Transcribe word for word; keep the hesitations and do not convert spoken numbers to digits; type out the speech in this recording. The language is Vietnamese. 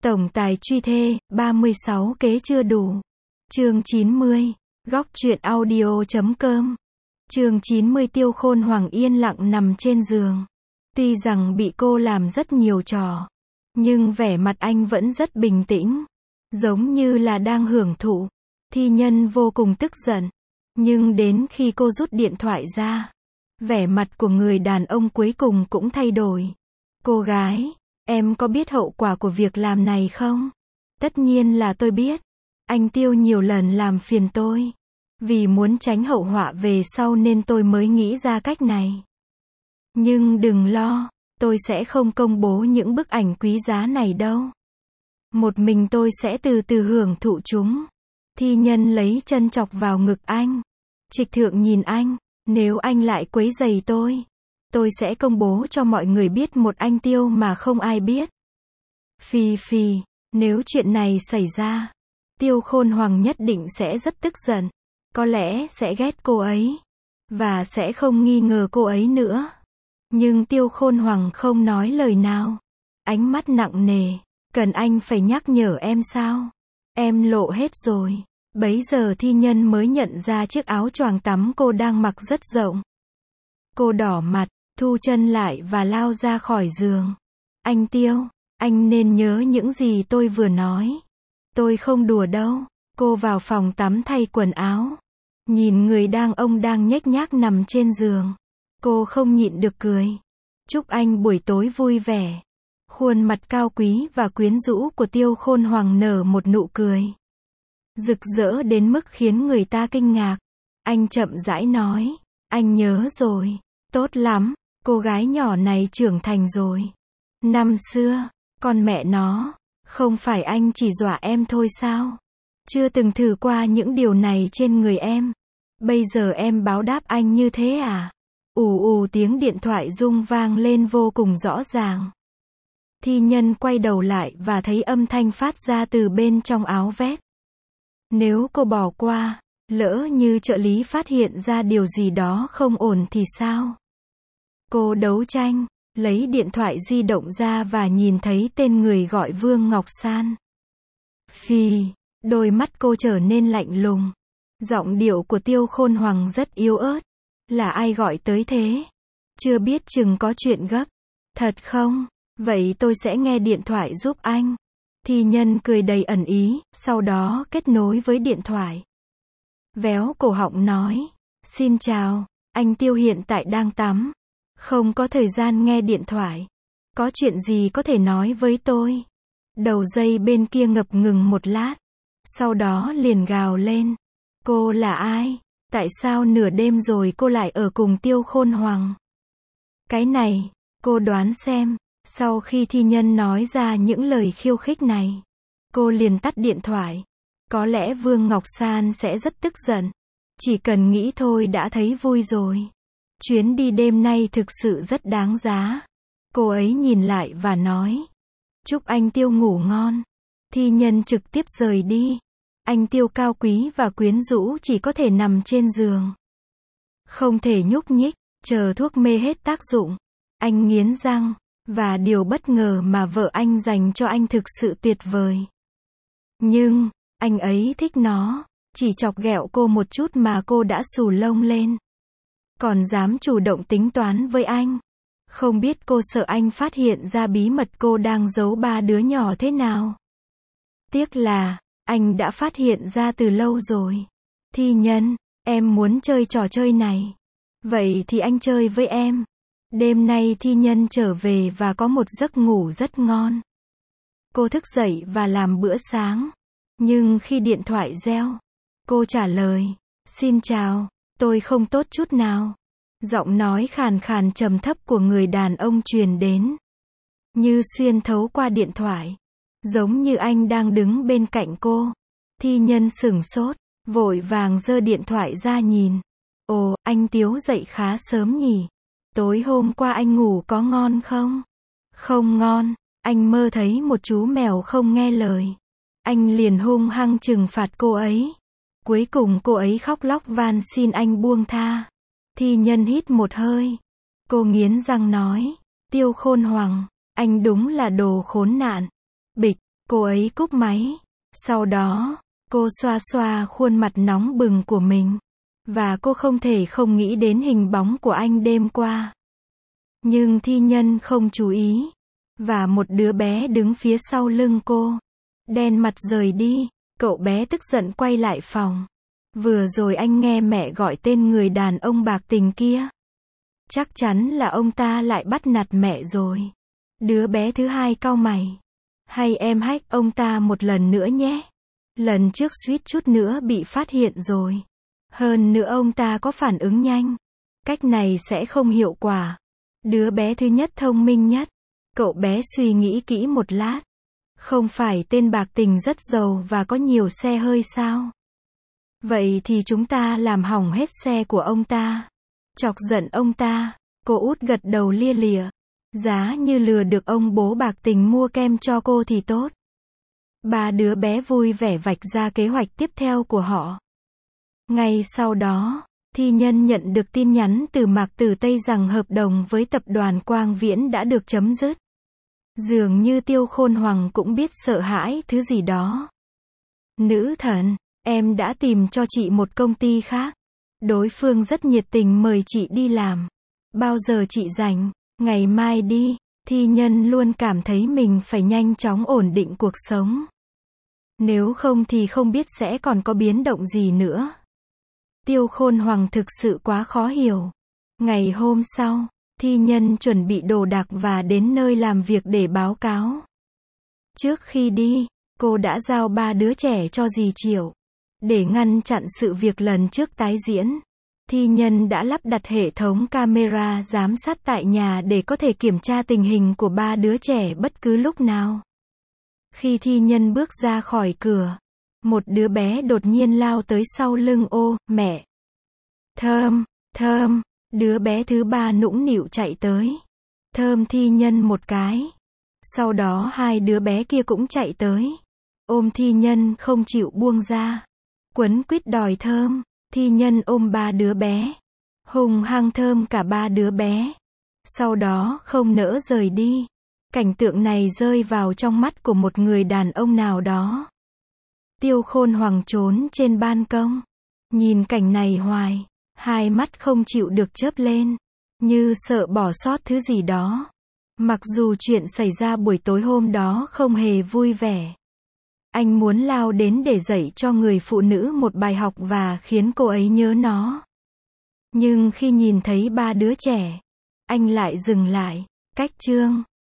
Tổng tài truy thê, ba mươi sáu kế chưa đủ. Chương chín mươi. Góc truyện audio chấm com. Chương chín mươi. Tiêu Khôn Hoàng yên lặng nằm trên giường. Tuy rằng bị cô làm rất nhiều trò, nhưng vẻ mặt anh vẫn rất bình tĩnh, giống như là đang hưởng thụ. Thi Nhân vô cùng tức giận, nhưng đến khi cô rút điện thoại ra, vẻ mặt của người đàn ông cuối cùng cũng thay đổi. Cô gái, em có biết hậu quả của việc làm này không? Tất nhiên là tôi biết. Anh Tiêu nhiều lần làm phiền tôi. Vì muốn tránh hậu họa về sau nên tôi mới nghĩ ra cách này. Nhưng đừng lo, tôi sẽ không công bố những bức ảnh quý giá này đâu. Một mình tôi sẽ từ từ hưởng thụ chúng. Thi Nhân lấy chân chọc vào ngực anh. Trịch Thượng nhìn anh, nếu anh lại quấy rầy tôi, tôi sẽ công bố cho mọi người biết một anh Tiêu mà không ai biết. Phì phì, nếu chuyện này xảy ra, Tiêu Khôn Hoàng nhất định sẽ rất tức giận. Có lẽ sẽ ghét cô ấy, và sẽ không nghi ngờ cô ấy nữa. Nhưng Tiêu Khôn Hoàng không nói lời nào. Ánh mắt nặng nề, cần anh phải nhắc nhở em sao? Em lộ hết rồi. Bấy giờ Thi Nhân mới nhận ra chiếc áo choàng tắm cô đang mặc rất rộng. Cô đỏ mặt, thu chân lại và lao ra khỏi giường. Anh Tiêu, anh nên nhớ những gì tôi vừa nói. Tôi không đùa đâu. Cô vào phòng tắm thay quần áo. Nhìn người đang ông đang nhếch nhác nằm trên giường. Cô không nhịn được cười. Chúc anh buổi tối vui vẻ. Khuôn mặt cao quý và quyến rũ của Tiêu Khôn Hoàng nở một nụ cười rực rỡ đến mức khiến người ta kinh ngạc. Anh chậm rãi nói, anh nhớ rồi. Tốt lắm, cô gái nhỏ này trưởng thành rồi. Năm xưa, con mẹ nó, không phải anh chỉ dọa em thôi sao? Chưa từng thử qua những điều này trên người em. Bây giờ em báo đáp anh như thế à? Ù ù tiếng điện thoại rung vang lên vô cùng rõ ràng. Thi Nhân quay đầu lại và thấy âm thanh phát ra từ bên trong áo vest. Nếu cô bỏ qua, lỡ như trợ lý phát hiện ra điều gì đó không ổn thì sao? Cô đấu tranh, lấy điện thoại di động ra và nhìn thấy tên người gọi Vương Ngọc San. Phì, đôi mắt cô trở nên lạnh lùng. Giọng điệu của Tiêu Khôn Hoàng rất yếu ớt. Là ai gọi tới thế? Chưa biết chừng có chuyện gấp. Thật không? Vậy tôi sẽ nghe điện thoại giúp anh. Thi Nhân cười đầy ẩn ý, sau đó kết nối với điện thoại. Véo cổ họng nói, xin chào, anh Tiêu hiện tại đang tắm. Không có thời gian nghe điện thoại. Có chuyện gì có thể nói với tôi? Đầu dây bên kia ngập ngừng một lát. Sau đó liền gào lên. Cô là ai? Tại sao nửa đêm rồi cô lại ở cùng Tiêu Khôn Hoàng? Cái này, cô đoán xem. Sau khi Thi Nhân nói ra những lời khiêu khích này, cô liền tắt điện thoại. Có lẽ Vương Ngọc San sẽ rất tức giận. Chỉ cần nghĩ thôi đã thấy vui rồi. Chuyến đi đêm nay thực sự rất đáng giá. Cô ấy nhìn lại và nói. Chúc anh Tiêu ngủ ngon. Thi Nhân trực tiếp rời đi. Anh Tiêu cao quý và quyến rũ chỉ có thể nằm trên giường. Không thể nhúc nhích, chờ thuốc mê hết tác dụng. Anh nghiến răng. Và điều bất ngờ mà vợ anh dành cho anh thực sự tuyệt vời. Nhưng, anh ấy thích nó. Chỉ chọc ghẹo cô một chút mà cô đã xù lông lên. Còn dám chủ động tính toán với anh. Không biết cô sợ anh phát hiện ra bí mật cô đang giấu ba đứa nhỏ thế nào. Tiếc là, anh đã phát hiện ra từ lâu rồi. Thi Nhân, em muốn chơi trò chơi này. Vậy thì anh chơi với em. Đêm nay Thi Nhân trở về và có một giấc ngủ rất ngon. Cô thức dậy và làm bữa sáng. Nhưng khi điện thoại reo, cô trả lời, xin chào, tôi không tốt chút nào. Giọng nói khàn khàn trầm thấp của người đàn ông truyền đến. Như xuyên thấu qua điện thoại. Giống như anh đang đứng bên cạnh cô. Thi Nhân sửng sốt, vội vàng giơ điện thoại ra nhìn. Ồ, anh Tiếu dậy khá sớm nhỉ? Tối hôm qua anh ngủ có ngon không? Không ngon, anh mơ thấy một chú mèo không nghe lời. Anh liền hung hăng trừng phạt cô ấy. Cuối cùng cô ấy khóc lóc van xin anh buông tha. Thi Nhân hít một hơi. Cô nghiến răng nói, Tiêu Khôn Hoàng, anh đúng là đồ khốn nạn. Bịch, Cô ấy cúp máy. Sau đó, cô xoa xoa khuôn mặt nóng bừng của mình. Và cô không thể không nghĩ đến hình bóng của anh đêm qua. Nhưng thi nhân không chú ý. Và một đứa bé đứng phía sau lưng cô. Đen mặt rời đi. Cậu bé tức giận quay lại phòng. Vừa rồi anh nghe mẹ gọi tên người đàn ông bạc tình kia. Chắc chắn là ông ta lại bắt nạt mẹ rồi. Đứa bé thứ hai cau mày. Hay em hack ông ta một lần nữa nhé. Lần trước suýt chút nữa bị phát hiện rồi. Hơn nữa ông ta có phản ứng nhanh. Cách này sẽ không hiệu quả. Đứa bé thứ nhất thông minh nhất. Cậu bé suy nghĩ kỹ một lát. Không phải tên bạc tình rất giàu và có nhiều xe hơi sao? Vậy thì chúng ta làm hỏng hết xe của ông ta. Chọc giận ông ta. Cô út gật đầu lia lịa. Giá như lừa được ông bố bạc tình mua kem cho cô thì tốt. Ba đứa bé vui vẻ vạch ra kế hoạch tiếp theo của họ. Ngay sau đó, thi nhân nhận được tin nhắn từ Mạc Tử Tây rằng hợp đồng với tập đoàn Quang Viễn đã được chấm dứt. Dường như Tiêu Khôn Hoàng cũng biết sợ hãi thứ gì đó. Nữ thần, em đã tìm cho chị một công ty khác. Đối phương rất nhiệt tình mời chị đi làm. Bao giờ chị rảnh? Ngày mai đi. Thi nhân luôn cảm thấy mình phải nhanh chóng ổn định cuộc sống. Nếu không thì không biết sẽ còn có biến động gì nữa. Tiêu Khôn Hoàng thực sự quá khó hiểu. Ngày hôm sau, thi nhân chuẩn bị đồ đạc và đến nơi làm việc để báo cáo. Trước khi đi, cô đã giao ba đứa trẻ cho dì Triệu. Để ngăn chặn sự việc lần trước tái diễn, thi nhân đã lắp đặt hệ thống camera giám sát tại nhà để có thể kiểm tra tình hình của ba đứa trẻ bất cứ lúc nào. Khi thi nhân bước ra khỏi cửa, một đứa bé đột nhiên lao tới sau lưng ô, mẹ. Thơm, thơm, đứa bé thứ ba nũng nịu chạy tới. Thơm thi nhân một cái. Sau đó hai đứa bé kia cũng chạy tới. Ôm thi nhân không chịu buông ra. Quấn quýt đòi thơm. Thi nhân ôm ba đứa bé. Hùng hăng thơm cả ba đứa bé. Sau đó không nỡ rời đi. Cảnh tượng này rơi vào trong mắt của một người đàn ông nào đó. Tiêu Khôn Hoàng trốn trên ban công. Nhìn cảnh này hoài. Hai mắt không chịu được chớp lên. Như sợ bỏ sót thứ gì đó. Mặc dù chuyện xảy ra buổi tối hôm đó không hề vui vẻ. Anh muốn lao đến để dạy cho người phụ nữ một bài học và khiến cô ấy nhớ nó. Nhưng khi nhìn thấy ba đứa trẻ, anh lại dừng lại. Cách chương